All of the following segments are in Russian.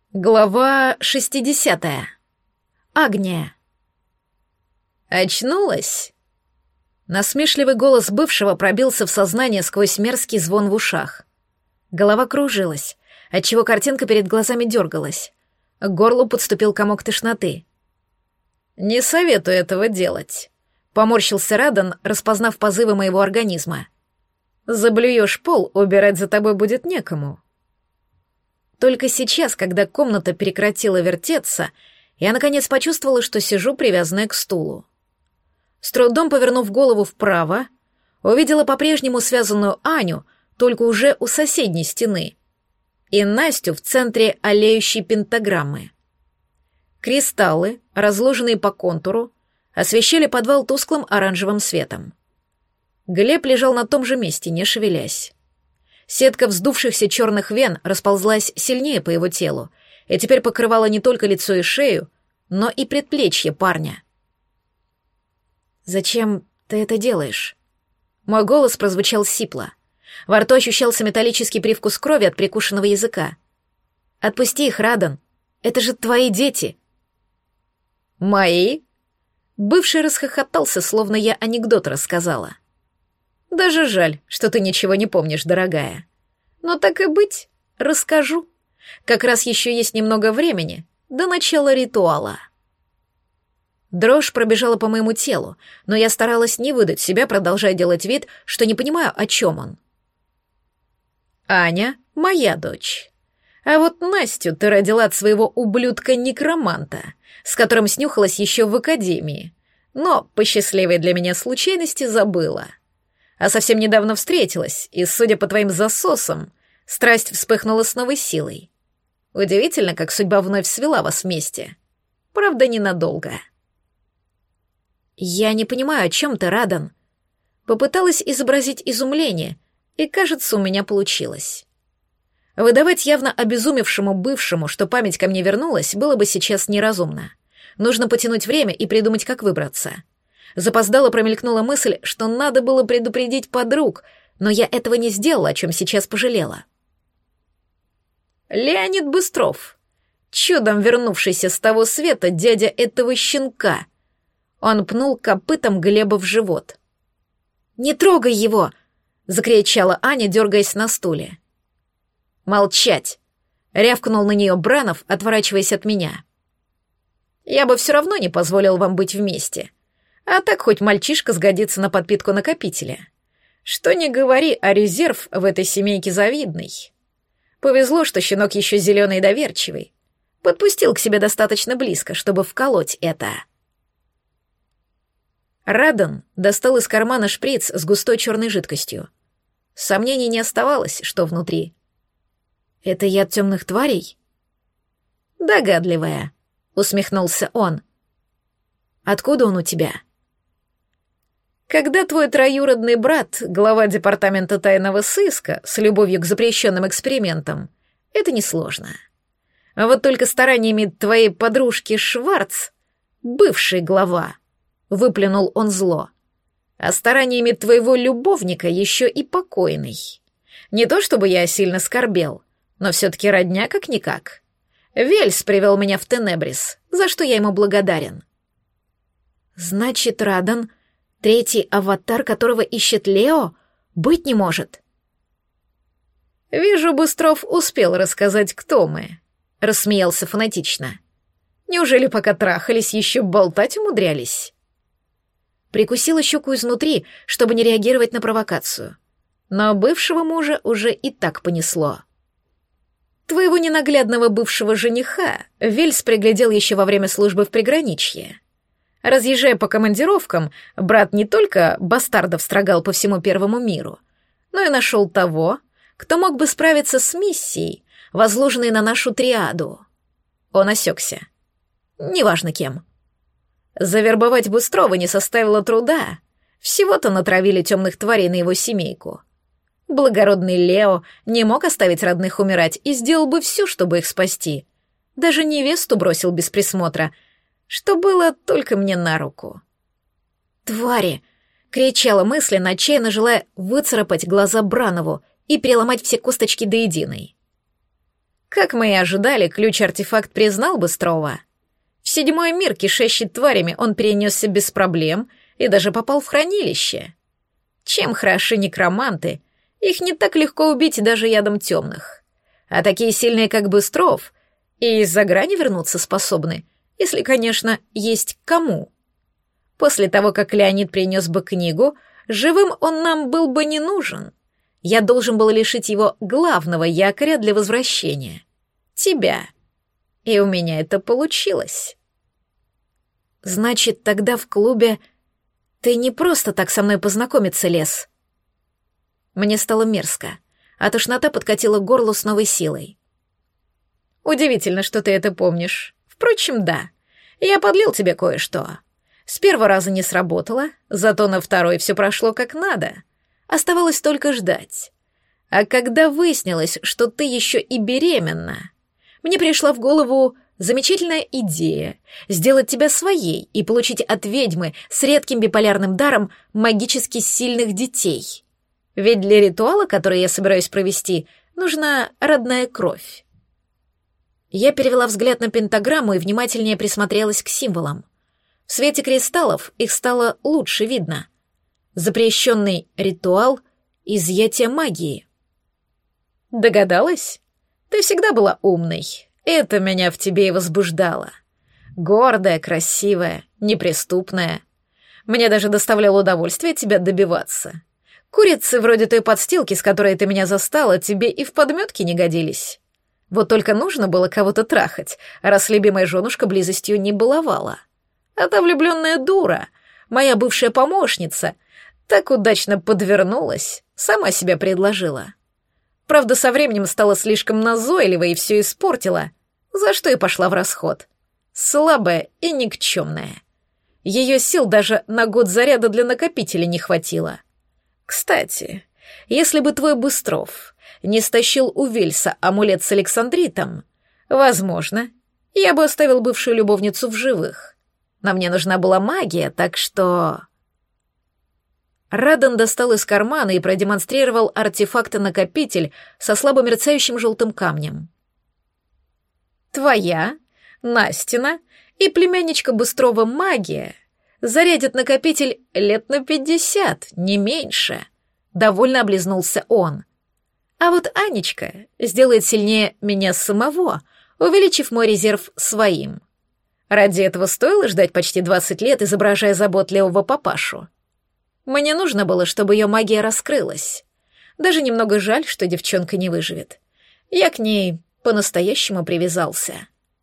Глава 60. Агния. Очнулась? Насмешливый голос бывшего пробился в сознание сквозь мерзкий звон в ушах. Голова кружилась, отчего картинка перед глазами дергалась. К горлу подступил комок тошноты. «Не советую этого делать», — поморщился Радан, распознав позывы моего организма. «Заблюешь пол, убирать за тобой будет некому». Только сейчас, когда комната прекратила вертеться, я наконец почувствовала, что сижу привязанная к стулу. С трудом повернув голову вправо, увидела по-прежнему связанную Аню, только уже у соседней стены, и Настю в центре олеющей пентаграммы. Кристаллы, разложенные по контуру, освещали подвал тусклым оранжевым светом. Глеб лежал на том же месте, не шевелясь. Сетка вздувшихся черных вен расползлась сильнее по его телу и теперь покрывала не только лицо и шею, но и предплечье парня. «Зачем ты это делаешь?» Мой голос прозвучал сипло. Во рту ощущался металлический привкус крови от прикушенного языка. «Отпусти их, Радан. Это же твои дети». «Мои?» Бывший расхохотался, словно я анекдот рассказала. «Даже жаль, что ты ничего не помнишь, дорогая. Но так и быть, расскажу. Как раз еще есть немного времени до начала ритуала». Дрожь пробежала по моему телу, но я старалась не выдать себя, продолжая делать вид, что не понимаю, о чем он. «Аня — моя дочь. А вот Настю ты родила от своего ублюдка-некроманта, с которым снюхалась еще в академии, но по счастливой для меня случайности забыла. А совсем недавно встретилась, и, судя по твоим засосам, страсть вспыхнула с новой силой. Удивительно, как судьба вновь свела вас вместе. Правда, ненадолго». «Я не понимаю, о чем ты, Радан?» Попыталась изобразить изумление, и, кажется, у меня получилось. Выдавать явно обезумевшему бывшему, что память ко мне вернулась, было бы сейчас неразумно. Нужно потянуть время и придумать, как выбраться. Запоздало промелькнула мысль, что надо было предупредить подруг, но я этого не сделала, о чем сейчас пожалела. Леонид Быстров, чудом вернувшийся с того света дядя этого щенка. Он пнул копытом Глеба в живот. «Не трогай его!» — закричала Аня, дергаясь на стуле. «Молчать!» — рявкнул на нее Бранов, отворачиваясь от меня. «Я бы все равно не позволил вам быть вместе. А так хоть мальчишка сгодится на подпитку накопителя. Что ни говори, а резерв в этой семейке завидный. Повезло, что щенок еще зеленый и доверчивый. Подпустил к себе достаточно близко, чтобы вколоть это». Радан достал из кармана шприц с густой черной жидкостью. Сомнений не оставалось, что внутри. «Это яд темных тварей?» «Догадливая», — усмехнулся он. «Откуда он у тебя?» «Когда твой троюродный брат, глава департамента тайного сыска, с любовью к запрещенным экспериментам, это несложно. А вот только стараниями твоей подружки Шварц, бывший глава, выплюнул он зло, а стараниями твоего любовника еще и покойный. Не то чтобы я сильно скорбел, но все-таки родня как-никак. Вельс привел меня в Тенебрис, за что я ему благодарен». «Значит, Радан, третий аватар, которого ищет Лео, быть не может?» «Вижу, Быстров успел рассказать, кто мы», — рассмеялся фанатично. «Неужели пока трахались, еще болтать умудрялись?» Прикусила щеку изнутри, чтобы не реагировать на провокацию. Но бывшего мужа уже и так понесло. «Твоего ненаглядного бывшего жениха Вельс приглядел еще во время службы в приграничье. Разъезжая по командировкам, брат не только бастардов строгал по всему первому миру, но и нашел того, кто мог бы справиться с миссией, возложенной на нашу триаду». Он осекся. «Неважно кем. Завербовать Быстрова не составило труда. Всего-то натравили темных тварей на его семейку. Благородный Лео не мог оставить родных умирать и сделал бы все, чтобы их спасти. Даже невесту бросил без присмотра, что было только мне на руку». «Твари!» — кричала мысленно, отчаянно желая выцарапать глаза Бранову и переломать все косточки до единой. Как мы и ожидали, ключ-артефакт признал Быстрова. В 7-й мир, кишащий тварями, он перенесся без проблем и даже попал в хранилище. Чем хороши некроманты, их не так легко убить даже ядом темных. А такие сильные, как Быстров, и из-за грани вернуться способны, если, конечно, есть кому. После того, как Леонид принес бы книгу, живым он нам был бы не нужен. Я должен был лишить его главного якоря для возвращения — тебя. И у меня это получилось. Значит, тогда в клубе ты не просто так со мной познакомиться лез. Мне стало мерзко, а тошнота подкатила к горлу с новой силой. Удивительно, что ты это помнишь. Впрочем, да, я подлил тебе кое-что. С первого раза не сработало, зато на второй все прошло как надо. Оставалось только ждать. А когда выяснилось, что ты еще и беременна, мне пришла в голову замечательная идея сделать тебя своей и получить от ведьмы с редким биполярным даром магически сильных детей. Ведь для ритуала, который я собираюсь провести, нужна родная кровь. Я перевела взгляд на пентаграмму и внимательнее присмотрелась к символам. В свете кристаллов их стало лучше видно. Запрещенный ритуал изъятия магии. Догадалась? Ты всегда была умной. Это меня в тебе и возбуждало. Гордая, красивая, неприступная. Мне даже доставляло удовольствие тебя добиваться. Курицы вроде той подстилки, с которой ты меня застала, тебе и в подметке не годились. Вот только нужно было кого-то трахать, раз любимая женушка близостью не баловала. А та влюбленная дура, моя бывшая помощница, так удачно подвернулась, сама себя предложила. Правда, со временем стала слишком назойливой и все испортила, за что и пошла в расход. Слабая и никчемная. Ее сил даже на год заряда для накопителя не хватило. Кстати, если бы твой Быстров не стащил у Вельса амулет с Александритом, возможно, я бы оставил бывшую любовницу в живых. Но мне нужна была магия, так что... Радан достал из кармана и продемонстрировал артефакт-накопитель со слабо мерцающим желтым камнем. Твоя, Настина и племянничка Быстрова магия зарядят накопитель лет на 50, не меньше. Довольно облизнулся он. А вот Анечка сделает сильнее меня самого, увеличив мой резерв своим. Ради этого стоило ждать почти 20 лет, изображая заботливого папашу. Мне нужно было, чтобы ее магия раскрылась. Даже немного жаль, что девчонка не выживет. Я к ней по-настоящему привязался.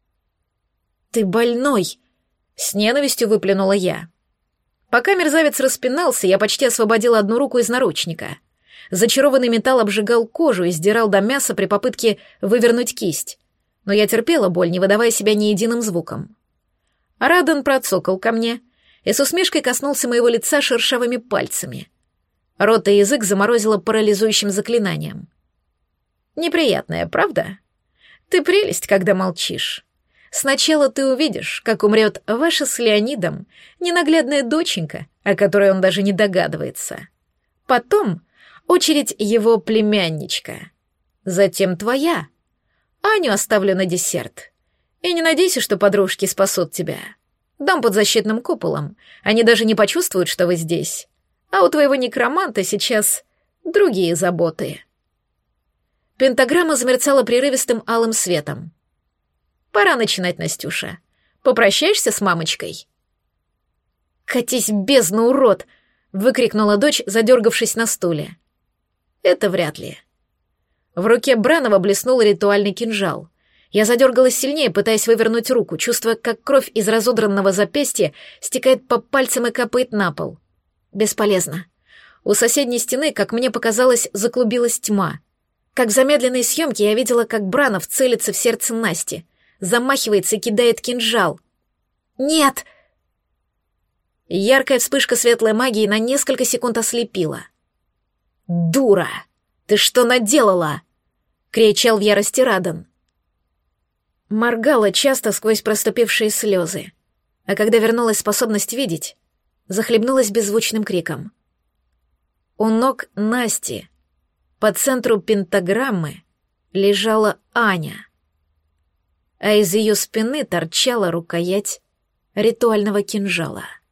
«Ты больной!» — с ненавистью выплюнула я. Пока мерзавец распинался, я почти освободила одну руку из наручника. Зачарованный металл обжигал кожу и сдирал до мяса при попытке вывернуть кисть. Но я терпела боль, не выдавая себя ни единым звуком. Радан процокал ко мне и с усмешкой коснулся моего лица шершавыми пальцами. Рот и язык заморозило парализующим заклинанием. Неприятная, правда? Ты прелесть, когда молчишь. Сначала ты увидишь, как умрет ваша с Леонидом ненаглядная доченька, о которой он даже не догадывается. Потом очередь его племянничка. Затем твоя. Аню оставлю на десерт. И не надейся, что подружки спасут тебя. Дам под защитным куполом. Они даже не почувствуют, что вы здесь. А у твоего некроманта сейчас другие заботы. Пентаграмма замерцала прерывистым алым светом. Пора начинать, Настюша. Попрощаешься с мамочкой? «Катись в бездну, урод!» — выкрикнула дочь, задергавшись на стуле. Это вряд ли. В руке Бранова блеснул ритуальный кинжал. Я задергалась сильнее, пытаясь вывернуть руку, чувствуя, как кровь из разодранного запястья стекает по пальцам и капает на пол. Бесполезно. У соседней стены, как мне показалось, заклубилась тьма. Как в замедленной съемке я видела, как Бранов целится в сердце Насти, замахивается и кидает кинжал. «Нет!» Яркая вспышка светлой магии на несколько секунд ослепила. «Дура! Ты что наделала?» — кричал в ярости Радан. Моргала часто сквозь проступившие слезы, а когда вернулась способность видеть, захлебнулась беззвучным криком. У ног Насти, по центру пентаграммы, лежала Аня. а из ее спины торчала рукоять ритуального кинжала.